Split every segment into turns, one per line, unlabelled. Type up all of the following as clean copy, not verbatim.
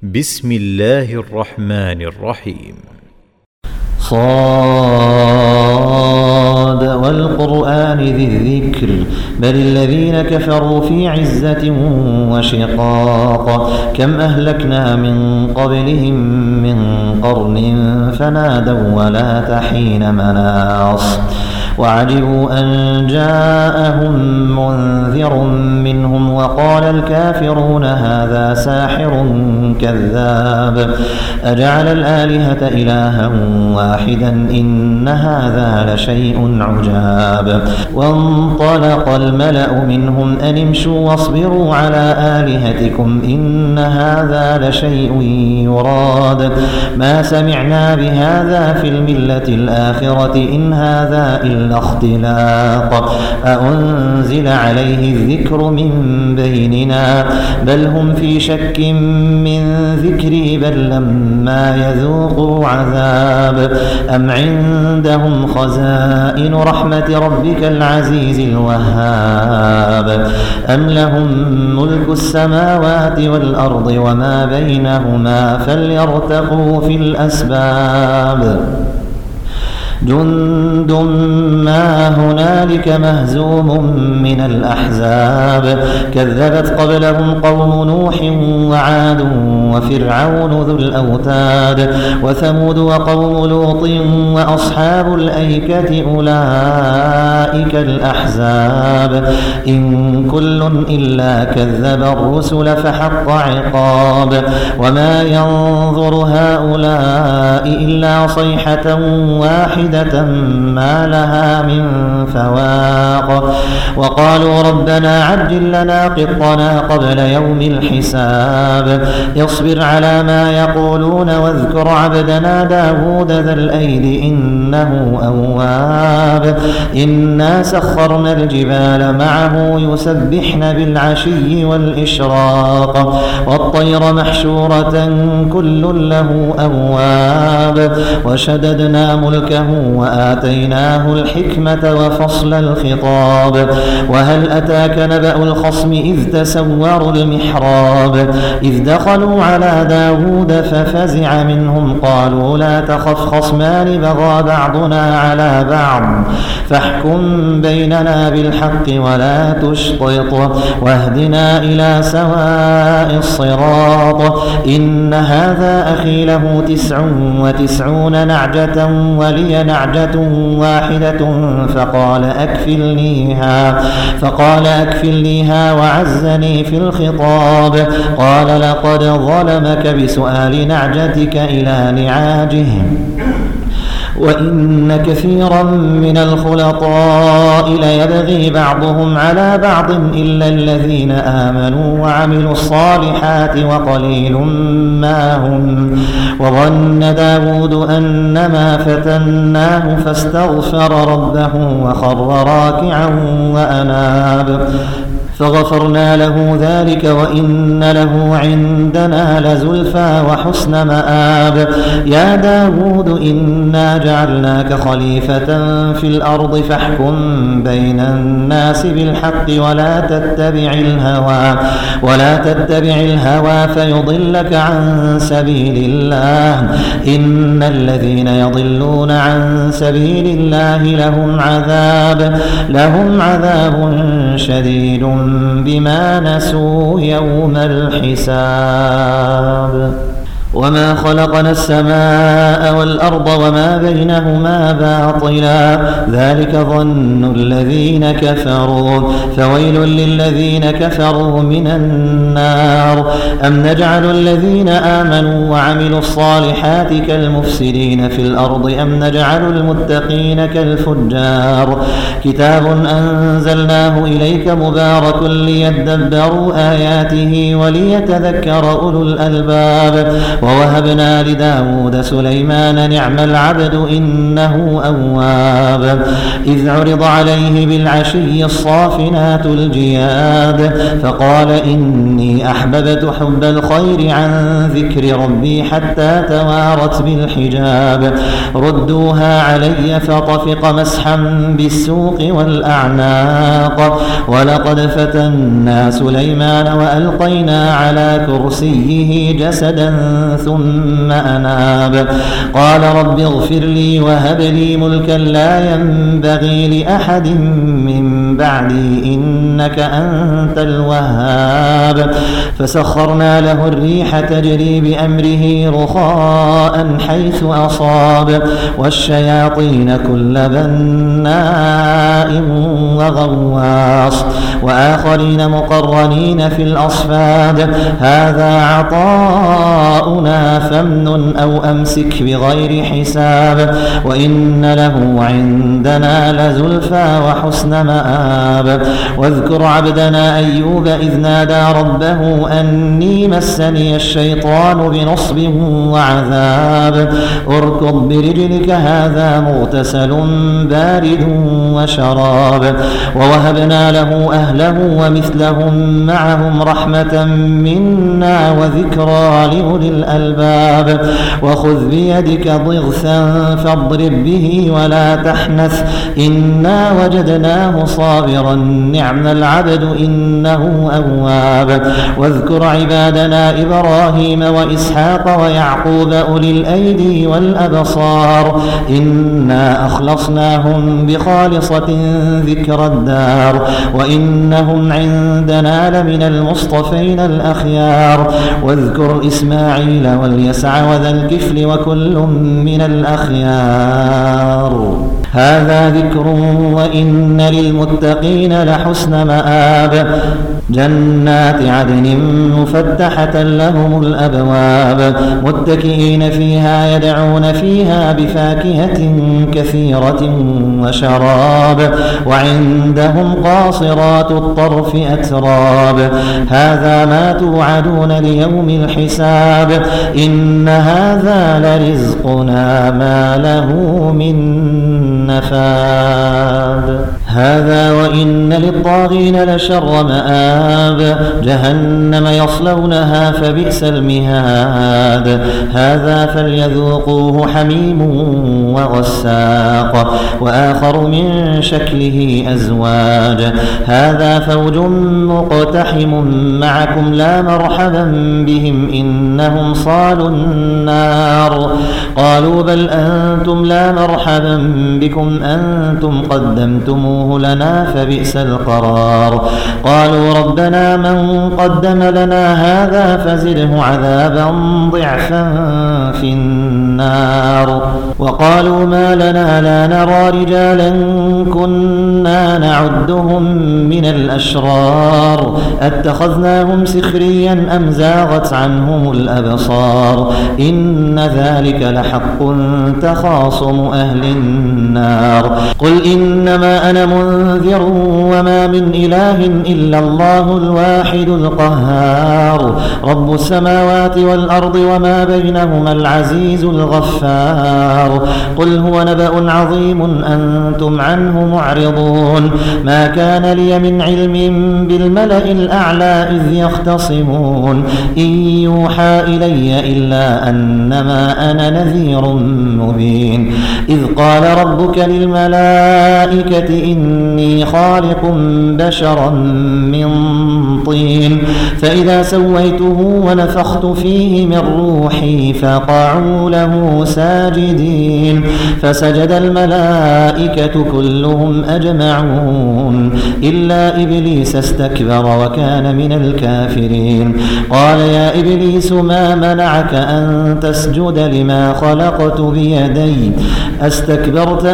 بسم الله الرحمن الرحيم.
صاد والقرآن ذي الذكر بل الذين كفروا في عزة وشقاق كم أهلكنا من قبلهم من قرن فنادوا ولا تحين مناص وعجبوا أن جاءهم منذر منهم وقال الكافرون هذا ساحر كذاب أجعل الآلهة إلها واحدا إن هذا لشيء عجاب وانطلق الملأ منهم أن امشوا واصبروا على آلهتكم إن هذا لشيء يراد ما سمعنا بهذا في الملة الآخرة إن هذا إلا اختلاق أأنزل عليه الذكر من بيننا بل هم في شك من ذكري بل لما يذوقوا عذاب أم عندهم خزائن رحمة ربك العزيز الوهاب أم لهم ملك السماوات والأرض وما بينهما فليرتقوا في الأسباب جند ما هنالك مهزوم من الأحزاب كذبت قبلهم قوم نوح وعاد وفرعون ذو الأوتاد وثمود وقوم لوط وأصحاب الأيكة أولئك الأحزاب إن كل إلا كذب الرسل فحق عقاب وما ينظر هؤلاء إلا صيحة واحدة ما لها من فواق وقالوا ربنا عجل لنا قطنا قبل يوم الحساب اصبر على ما يقولون واذكر عبدنا داود ذا الأيد إنه أواب إنا سخرنا الجبال معه يسبحن بالعشي والإشراق والطير محشورة كل له أواب وشددنا ملكه وآتيناه الحكمة وفصل الخطاب وهل أتاك نبأ الخصم إذ تسوروا المحراب إذ دخلوا على داود ففزع منهم قالوا لا تخف خصمان بغى بعضنا على بعض فاحكم بيننا بالحق ولا تشطط واهدنا إلى سواء الصراط إن هذا أخي له 99 نعجة ولي نعجة واحدة فقال أكفلنيها وعزني في الخطاب قال لقد ظلمك بسؤال نعجتك إلى نعاجهم وإن كثيرا من الخلطاء ليبغي بعضهم على بعض إلا الذين آمنوا وعملوا الصالحات وقليل ما هم وظن داود أنما فتناه فاستغفر ربه وخر راكعا وأناب فغفرنا له ذلك وإن له عندنا لزلفى وحسن مآب يا داود إنا جعلناك خليفة في الأرض فاحكم بين الناس بالحق ولا تتبع الهوى فيضلك عن سبيل الله إن الذين يضلون عن سبيل الله لهم عذاب شديد بما نسوا يوم الحساب وما خلقنا السماء والأرض وما بينهما باطلا ذلك ظن الذين كفروا فويل للذين كفروا من النار أم نجعل الذين آمنوا وعملوا الصالحات كالمفسدين في الأرض أم نجعل المتقين كالفجار كتاب أنزلناه إليك مبارك ليدبروا آياته وليتذكر أولو الألباب ووهبنا لداود سليمان نعم العبد إنه أواب إذ عرض عليه بالعشي الصافنات الجياد فقال إني أحببت حب الخير عن ذكر ربي حتى توارت بالحجاب ردوها علي فطفق مسحا بالسوق والأعناق ولقد فتنا سليمان وألقينا على كرسيه جسدا ثم أناب قال رب اغفر لي وهب لي ملكا لا ينبغي لأحد من بعدي إنك أنت الوهاب فسخرنا له الريح تجري بأمره رخاء حيث أصاب والشياطين كل بناء وغواص وآخرين مقرنين في الأصفاد هذا عطاؤنا فامنن أو أمسك بغير حساب وإن له عندنا لزلفى وحسن مآب واذكر عبدنا أيوب إذ نادى ربه أني مسني الشيطان بنصب وعذاب اركض برجلك هذا مغتسل بارد وشراب ووهبنا له أهله ومثلهم معهم رحمة منا وذكرى لأولي الألباب وخذ بيدك ضغثا فاضرب به ولا تحنث إنا وجدناه صابرا نعم العبد إنه أواب واذكر عبادنا إبراهيم وإسحاق ويعقوب أولي الأيدي والأبصار إنا أخلصناهم بخالصة ذكر الدار وإنهم عندنا لمن المصطفين الأخيار واذكر إسماعيل واليسع وذا الكفل وكل من الأخيار هذا ذكر وإن للمتقين لحسن مآب جنات عدن مفتحة لهم الأبواب متكئين فيها يدعون فيها بفاكهة كثيرة وشراب وعندهم قاصرات الطرف أتراب هذا ما توعدون ليوم الحساب إن هذا لرزقنا ما له من نفاد هذا وإن للطاغين لشر مآب جهنم يصلونها فبئس المهاد هذا فليذوقوه حميم وغساق وآخر من شكله أزواج هذا فوج مقتحم معكم لا مرحبا بهم إنهم صالوا النار قالوا بل أنتم لا مرحبا بكم أنتم قدمتموه لنا فبئس القرار قالوا ربنا من قدم لنا هذا فزده عذابا ضعفا في النار وقالوا ما لنا لا نرى رجالا كنا نعدهم من الأشرار اتخذناهم سخريا أم زاغت عنهم الأبصار إن ذلك لحق تخاصم أهل النار قل إنما أنا منذر وما من إله إلا الله الواحد القهار رب السماوات والأرض وما بينهما العزيز الغفار قل هو نبأ عظيم أنتم عنه معرضون ما كان لي من علم بالملأ الأعلى إذ يختصمون إن يوحى إلي إلا أنما أنا نذير مبين إذ قال ربك للملائكة إني خالق بشرا من طين فإذا سويته ونفخت فيه من روحي فقعوا له ساجدين فسجد الملائكة كلهم أجمعون إلا إبليس استكبر وكان من الكافرين قال يا إبليس ما منعك أن تسجد لما خلقت بيدي أستكبرت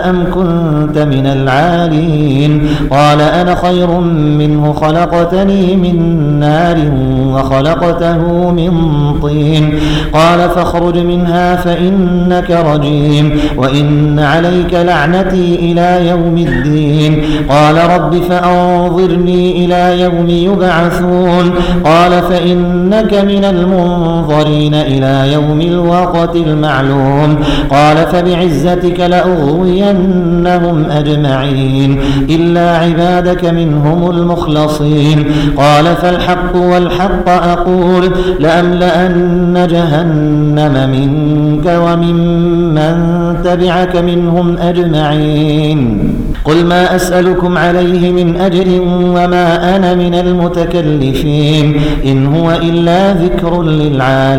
أم كنت من العالين قال أنا خير منه خلقتني من نار وخلقته من طين قال فاخرج منها فإنك رجيم وإن عليك لعنتي إلى يوم الدين قال رب فأنظرني إلى يوم يبعثون قال فإنك من المنظرين إلى يوم الوقت المعلوم قال فبعزتك لأغوينهم أجمعين إلا عبادك منهم المخلصين قال فالحق والحق أقول لأملأن جهنم منك وممن تبعك منهم أجمعين قل ما أسألكم عليه من أجر وما أنا من المتكلفين إن هو إلا ذكر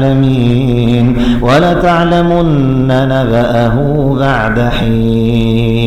للعالمين ولتعلمن نبأه بعد حين.